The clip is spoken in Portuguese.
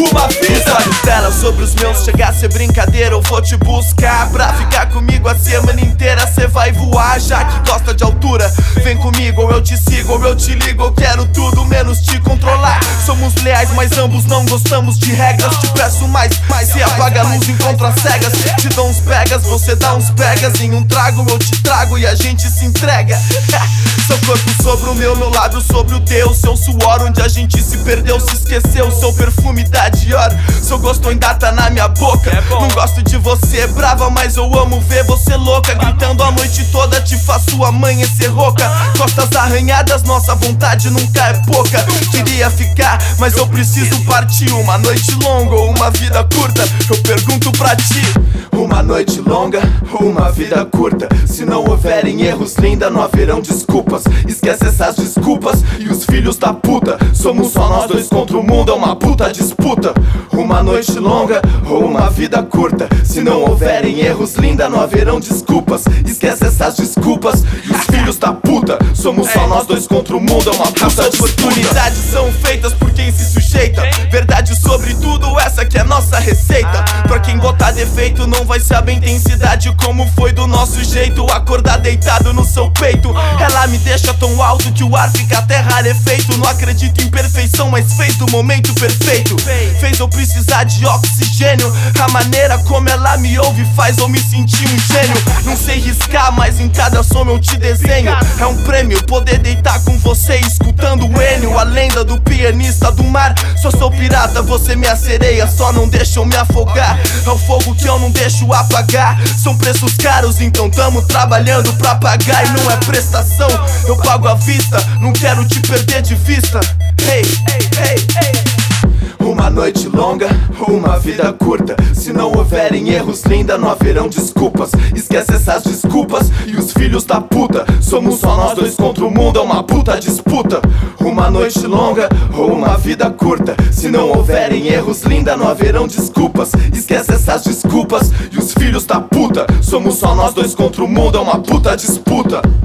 uma vida. Os olhos dela sobre os meus, chegar a ser brincadeira, eu vou te buscar pra ficar comigo a semana inteira. Cê vai voar, já que gosta de altura. Vem comigo, ou eu te sigo, ou eu te ligo. Eu quero tudo menos te controlar. Somos leais, mas ambos não gostamos de regras. Te peço mais, se apaga a luz, encontro as cegas. Te dou uns pegas, você dá uns pegas. Em um trago eu te trago e a gente se entrega. Seu corpo sobre o meu lábio sobre o teu. Seu suor onde a gente se perdeu, se esqueceu. Seu perfume da Dior, seu gosto ainda tá na minha boca. Não gosto de você brava, mas eu amo ver você louca. Gritando a noite toda, te faço amanhecer rouca. Costas arranhadas, nossa vontade nunca é pouca. Queria ficar, mas eu preciso partir. Uma noite longa ou uma vida curta? Eu pergunto pra ti. Uma noite longa ou uma vida curta? Se não houverem erros, linda, não haverão desculpas. Esquece essas desculpas e os filhos da puta. Somos só nós dois contra o mundo, é uma puta disputa. Uma noite longa ou uma vida curta? Se não houverem erros, linda, não haverão desculpas. Esquece essas desculpas e os filhos da puta. Somos só nós dois contra o mundo, é uma puta disputa. Oportunidades são feitas por quem se sujeita. Verdade sobre tudo, essa que é nossa receita. Pra quem botar defeito não vai saber a intensidade como foi do nosso jeito. Acordar deitado no seu peito, ela me deixa tão alto que o ar fica até rarefeito. Não acredito em perfeição, mas fez do momento perfeito. Fez eu precisar de oxigênio. A maneira como ela me ouve faz eu me sentir um gênio. Não sei riscar, mas em cada som eu te desenho. É um prêmio poder deitar com você escutando o Enio, a lenda do pianista do mar. Só sou pirata, você minha sereia, só não deixa eu me afogar. É o fogo que eu não deixo apagar. São preços caros, então tamo trabalhando pra pagar. E não é prestação, eu pago à vista. Não quero te perder de vista. Hey, hey, hey, hey. Uma noite longa ou uma vida curta? Se não houverem erros, linda, não haverão desculpas. Esquece essas desculpas e os filhos da puta. Somos só nós dois contra o mundo, é uma puta disputa. Uma noite longa ou uma vida curta? Se não houverem erros, linda, não haverão desculpas. Esquece essas desculpas e os filhos da puta. Somos só nós dois contra o mundo, é uma puta disputa.